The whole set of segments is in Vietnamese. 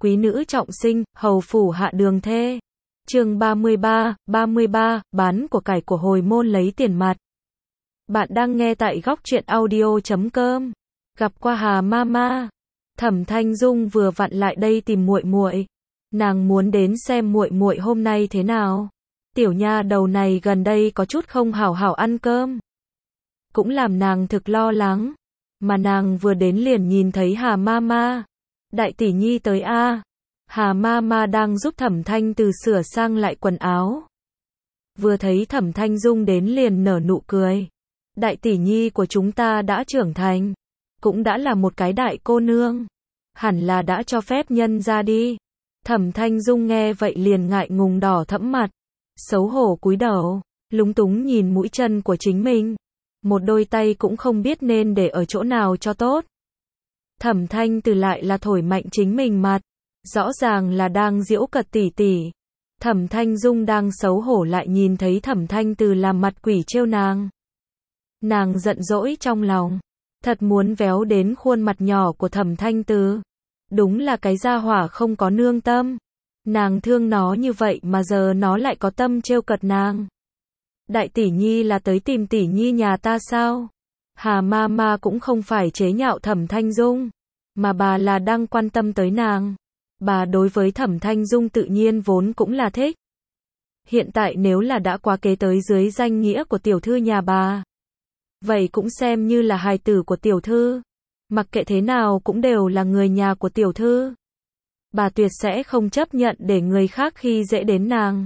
quý nữ trọng sinh, hầu phủ hạ đường thê. Chương 33, bán của cải của hồi môn lấy tiền mặt. Bạn đang nghe tại góc truyện audio.com. Gặp qua Hà Mama. Thẩm Thanh Dung vừa vặn lại đây tìm muội muội. Nàng muốn đến xem muội muội hôm nay thế nào. Tiểu nha đầu này gần đây có chút không hảo hảo ăn cơm. Cũng làm nàng thực lo lắng. Mà nàng vừa đến liền nhìn thấy Hà Mama. Đại tỷ nhi tới a. Hà Mama đang giúp Thẩm Thanh Từ sửa sang lại quần áo. Vừa thấy Thẩm Thanh Dung đến liền nở nụ cười. Đại tỷ nhi của chúng ta đã trưởng thành. Cũng đã là một cái đại cô nương. Hẳn là đã cho phép nhân ra đi. Thẩm Thanh Dung nghe vậy liền ngại ngùng đỏ thẫm mặt. Xấu hổ cúi đầu. Lúng túng nhìn mũi chân của chính mình. Một đôi tay cũng không biết nên để ở chỗ nào cho tốt. Thẩm Thanh Từ lại là thổi mạnh chính mình mặt. Rõ ràng là đang giễu cợt tỷ tỷ. Thẩm Thanh Dung đang xấu hổ lại nhìn thấy Thẩm Thanh Từ làm mặt quỷ trêu nàng. Nàng giận dỗi trong lòng. Thật muốn véo đến khuôn mặt nhỏ của Thẩm Thanh Từ. Đúng là cái gia hỏa không có nương tâm. Nàng thương nó như vậy mà giờ nó lại có tâm trêu cợt nàng. Đại tỷ nhi là tới tìm tỷ nhi nhà ta sao? Hà Mama cũng không phải chế nhạo Thẩm Thanh Dung. Mà bà là đang quan tâm tới nàng. Bà đối với Thẩm Thanh Dung tự nhiên vốn cũng là thích. Hiện tại nếu là đã quá kế tới dưới danh nghĩa của tiểu thư nhà bà. Vậy cũng xem như là hài tử của tiểu thư. Mặc kệ thế nào cũng đều là người nhà của tiểu thư. Bà tuyệt sẽ không chấp nhận để người khác khi dễ đến nàng.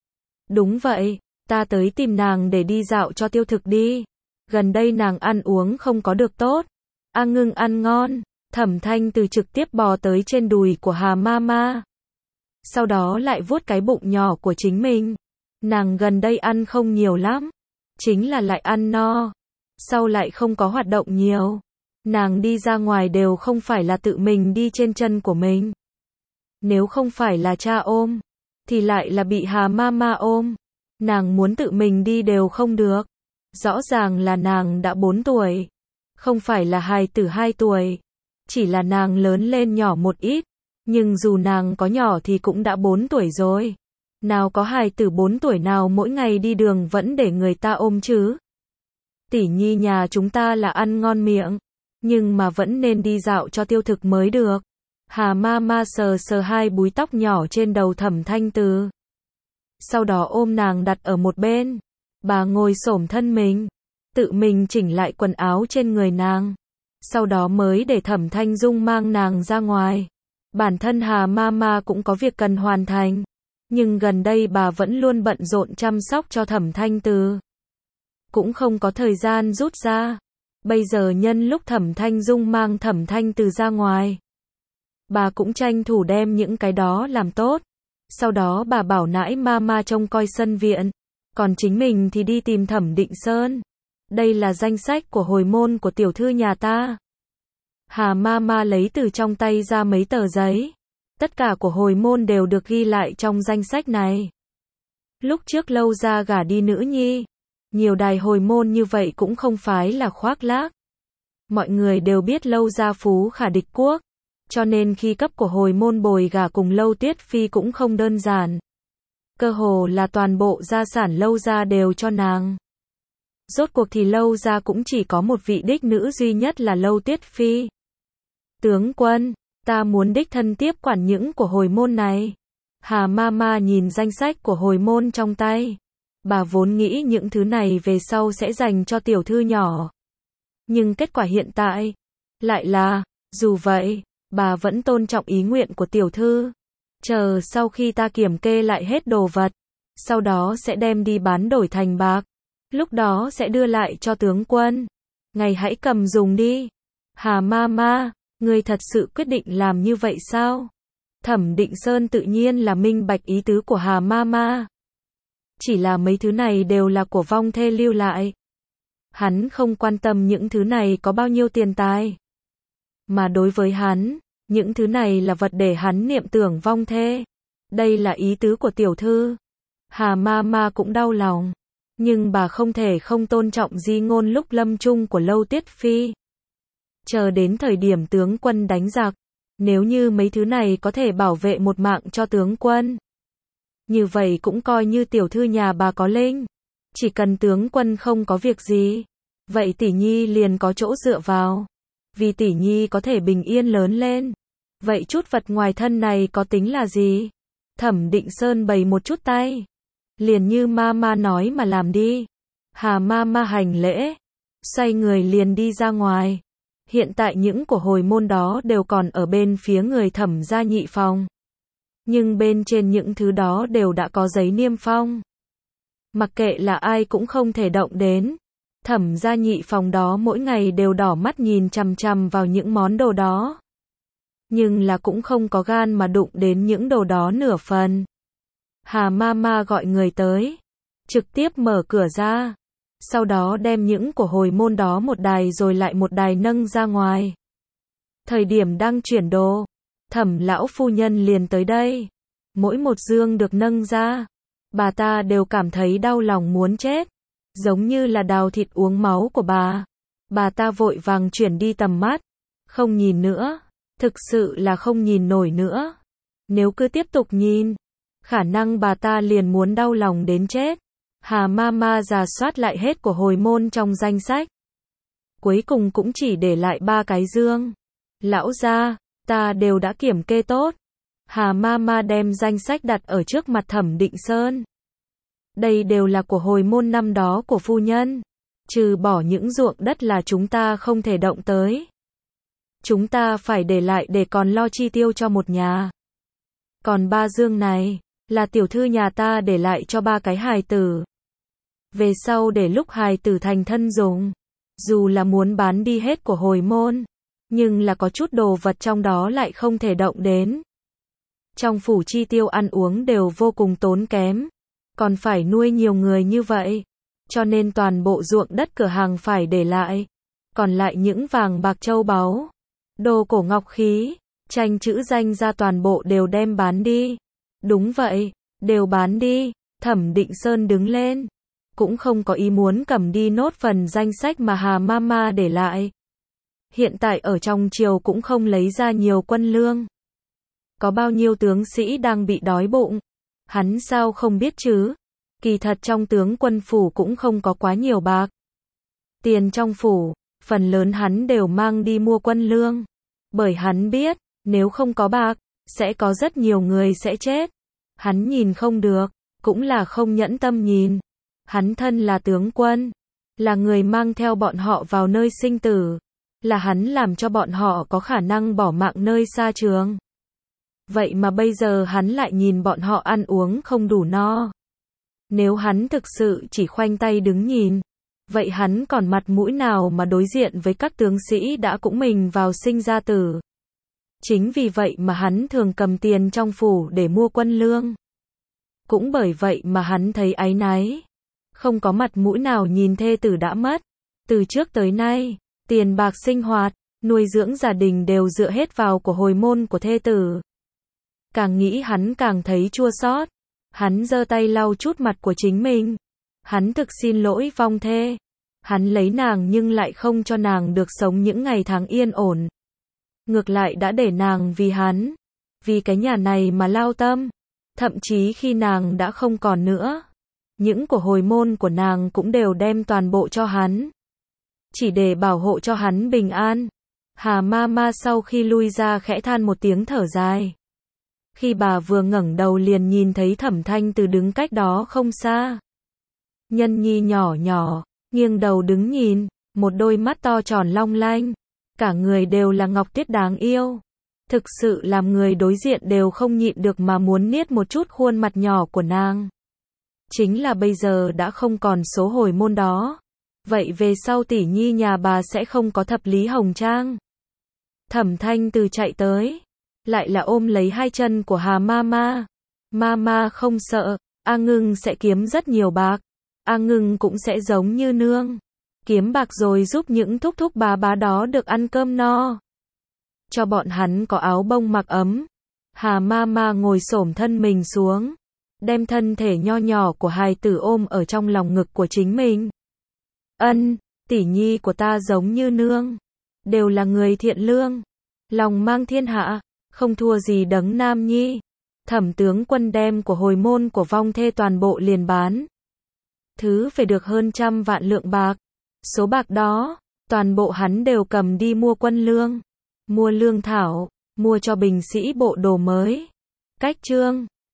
Đúng vậy, ta tới tìm nàng để đi dạo cho tiêu thực đi. Gần đây nàng ăn uống không có được tốt. Ngưng ăn ngon. Thẩm Thanh Từ trực tiếp bò tới trên đùi của Hà Mama. Sau đó lại vuốt cái bụng nhỏ của chính mình. Nàng gần đây ăn không nhiều lắm. Chính là lại ăn no. Sau lại không có hoạt động nhiều. Nàng đi ra ngoài đều không phải là tự mình đi trên chân của mình. Nếu không phải là cha ôm, thì lại là bị Hà Mama ôm. Nàng muốn tự mình đi đều không được. Rõ ràng là nàng đã 4 tuổi. Không phải là hài tử 2 tuổi. Chỉ là nàng lớn lên nhỏ một ít. Nhưng dù nàng có nhỏ thì cũng đã 4 tuổi rồi. Nào có hài tử 4 tuổi nào mỗi ngày đi đường vẫn để người ta ôm chứ. Tỷ nhi nhà chúng ta là ăn ngon miệng. Nhưng mà vẫn nên đi dạo cho tiêu thực mới được. Hà Mama sờ sờ hai búi tóc nhỏ trên đầu Thẩm Thanh Từ. Sau đó ôm nàng đặt ở một bên. Bà ngồi xổm thân mình. Tự mình chỉnh lại quần áo trên người nàng. Sau đó mới để Thẩm Thanh Dung mang nàng ra ngoài. Bản thân Hà Mama cũng có việc cần hoàn thành. Nhưng gần đây bà vẫn luôn bận rộn chăm sóc cho Thẩm Thanh Từ. Cũng không có thời gian rút ra. Bây giờ nhân lúc Thẩm Thanh Dung mang Thẩm Thanh Từ ra ngoài. Bà cũng tranh thủ đem những cái đó làm tốt. Sau đó bà bảo nãi Mama trông coi sân viện. Còn chính mình thì đi tìm Thẩm Định Sơn. Đây là danh sách của hồi môn của tiểu thư nhà ta. Hà Mama lấy từ trong tay ra mấy tờ giấy. Tất cả của hồi môn đều được ghi lại trong danh sách này. Lúc trước Lâu gia gả đi nữ nhi. Nhiều đài hồi môn như vậy cũng không phải là khoác lác. Mọi người đều biết Lâu gia phú khả địch quốc. Cho nên khi cấp của hồi môn bồi gả cùng Lâu Tuyết Phi cũng không đơn giản. Cơ hồ là toàn bộ gia sản Lâu gia đều cho nàng. Rốt cuộc thì Lâu gia cũng chỉ có một vị đích nữ duy nhất là Lâu Tuyết Phi. Tướng quân, ta muốn đích thân tiếp quản những của hồi môn này. Hà Mama nhìn danh sách của hồi môn trong tay. Bà vốn nghĩ những thứ này về sau sẽ dành cho tiểu thư nhỏ. Nhưng kết quả hiện tại lại là, dù vậy, bà vẫn tôn trọng ý nguyện của tiểu thư. Chờ sau khi ta kiểm kê lại hết đồ vật, sau đó sẽ đem đi bán đổi thành bạc. Lúc đó sẽ đưa lại cho tướng quân. Ngài hãy cầm dùng đi. Hà Mama, ngươi thật sự quyết định làm như vậy sao? Thẩm Định Sơn tự nhiên là minh bạch ý tứ của Hà Mama. Chỉ là mấy thứ này đều là của vong thê lưu lại. Hắn không quan tâm những thứ này có bao nhiêu tiền tài. Mà đối với hắn, những thứ này là vật để hắn niệm tưởng vong thê. Đây là ý tứ của tiểu thư. Hà Mama cũng đau lòng. Nhưng bà không thể không tôn trọng di ngôn lúc lâm chung của Lâu Tuyết Phi. Chờ đến thời điểm tướng quân đánh giặc, Nếu như mấy thứ này có thể bảo vệ một mạng cho tướng quân, như vậy cũng coi như tiểu thư nhà bà có linh. Chỉ cần tướng quân không có việc gì, vậy tỷ nhi liền có chỗ dựa vào. Vì tỷ nhi có thể bình yên lớn lên. Vậy chút vật ngoài thân này có tính là gì? Thẩm Định Sơn bày một chút tay. Liền như mama nói mà làm đi. Hà mama hành lễ, xoay người liền đi ra ngoài. Hiện tại những của hồi môn đó đều còn ở bên phía người Thẩm gia nhị phòng. Nhưng bên trên những thứ đó đều đã có giấy niêm phong. Mặc kệ là ai cũng không thể động đến. Thẩm gia nhị phòng đó mỗi ngày đều đỏ mắt nhìn chằm chằm vào những món đồ đó. Nhưng là cũng không có gan mà đụng đến những đồ đó nửa phần. Hà mama gọi người tới, trực tiếp mở cửa ra. Sau đó đem những của hồi môn đó một đài rồi lại một đài nâng ra ngoài. Thời điểm đang chuyển đồ, Thẩm lão phu nhân liền tới đây. Mỗi một dương được nâng ra, bà ta đều cảm thấy đau lòng muốn chết. Giống như là đào thịt uống máu của bà. Bà ta vội vàng chuyển đi tầm mắt. Không nhìn nữa. Thực sự là không nhìn nổi nữa. Nếu cứ tiếp tục nhìn, khả năng bà ta liền muốn đau lòng đến chết. Hà mama rà soát lại hết của hồi môn trong danh sách. Cuối cùng cũng chỉ để lại 3 cái dương. Lão gia, ta đều đã kiểm kê tốt. Hà mama đem danh sách đặt ở trước mặt Thẩm Định Sơn. Đây đều là của hồi môn năm đó của phu nhân. Trừ bỏ những ruộng đất là chúng ta không thể động tới. Chúng ta phải để lại để còn lo chi tiêu cho một nhà. Còn 3 dương này, là tiểu thư nhà ta để lại cho 3 cái hài tử. Về sau để lúc hài tử thành thân dùng. Dù là muốn bán đi hết của hồi môn, nhưng là có chút đồ vật trong đó lại không thể động đến. Trong phủ chi tiêu ăn uống đều vô cùng tốn kém. Còn phải nuôi nhiều người như vậy. Cho nên toàn bộ ruộng đất cửa hàng phải để lại. Còn lại những vàng bạc châu báu, đồ cổ ngọc khí, tranh chữ danh ra toàn bộ đều đem bán đi. Đúng vậy, đều bán đi. Thẩm Định Sơn đứng lên. Cũng không có ý muốn cầm đi nốt phần danh sách mà Hà mama để lại. Hiện tại ở trong triều cũng không lấy ra nhiều quân lương. Có bao nhiêu tướng sĩ đang bị đói bụng. Hắn sao không biết chứ? Kỳ thật trong tướng quân phủ cũng không có quá nhiều bạc. Tiền trong phủ, phần lớn hắn đều mang đi mua quân lương. Bởi hắn biết, nếu không có bạc, sẽ có rất nhiều người sẽ chết. Hắn nhìn không được, cũng là không nhẫn tâm nhìn. Hắn thân là tướng quân, là người mang theo bọn họ vào nơi sinh tử. Là hắn làm cho bọn họ có khả năng bỏ mạng nơi xa trường. Vậy mà bây giờ hắn lại nhìn bọn họ ăn uống không đủ no. Nếu hắn thực sự chỉ khoanh tay đứng nhìn, vậy hắn còn mặt mũi nào mà đối diện với các tướng sĩ đã cũng mình vào sinh ra tử. Chính vì vậy mà hắn thường cầm tiền trong phủ để mua quân lương. Cũng bởi vậy mà hắn thấy áy náy. Không có mặt mũi nào nhìn thê tử đã mất. Từ trước tới nay, tiền bạc sinh hoạt, nuôi dưỡng gia đình đều dựa hết vào của hồi môn của thê tử. Càng nghĩ hắn càng thấy chua xót. Hắn giơ tay lau chút mặt của chính mình. Hắn thực xin lỗi vong thê. Hắn lấy nàng nhưng lại không cho nàng được sống những ngày tháng yên ổn. Ngược lại đã để nàng vì hắn, vì cái nhà này mà lao tâm. Thậm chí khi nàng đã không còn nữa, những của hồi môn của nàng cũng đều đem toàn bộ cho hắn. Chỉ để bảo hộ cho hắn bình an. Hà mama sau khi lui ra khẽ than một tiếng thở dài. Khi bà vừa ngẩng đầu liền nhìn thấy Thẩm Thanh Từ đứng cách đó không xa. Nhân nhi nhỏ nhỏ, nghiêng đầu đứng nhìn, một đôi mắt to tròn long lanh. Cả người đều là ngọc tuyết đáng yêu. Thực sự làm người đối diện đều không nhịn được mà muốn niết một chút khuôn mặt nhỏ của nàng. Chính là bây giờ đã không còn số hồi môn đó. Vậy về sau tỷ nhi nhà bà sẽ không có thập lý hồng trang. Thẩm Thanh Từ chạy tới, lại là ôm lấy hai chân của Hà mama. Mama không sợ, A Ngưng sẽ kiếm rất nhiều bạc. A Ngưng cũng sẽ giống như nương, kiếm bạc rồi giúp những thúc thúc bá bá đó được ăn cơm no. Cho bọn hắn có áo bông mặc ấm. Hà mama ngồi xổm thân mình xuống, đem thân thể nho nhỏ của hài tử ôm ở trong lòng ngực của chính mình. Ân, tỷ nhi của ta giống như nương, đều là người thiện lương, lòng mang thiên hạ. Không thua gì Đấng Nam Nhi. Thẩm tướng quân đem của hồi môn của vong thê toàn bộ liền bán. Thứ phải được hơn 100 vạn lượng bạc. Số bạc đó, toàn bộ hắn đều cầm đi mua quân lương, mua lương thảo, mua cho binh sĩ bộ đồ mới. Cách chương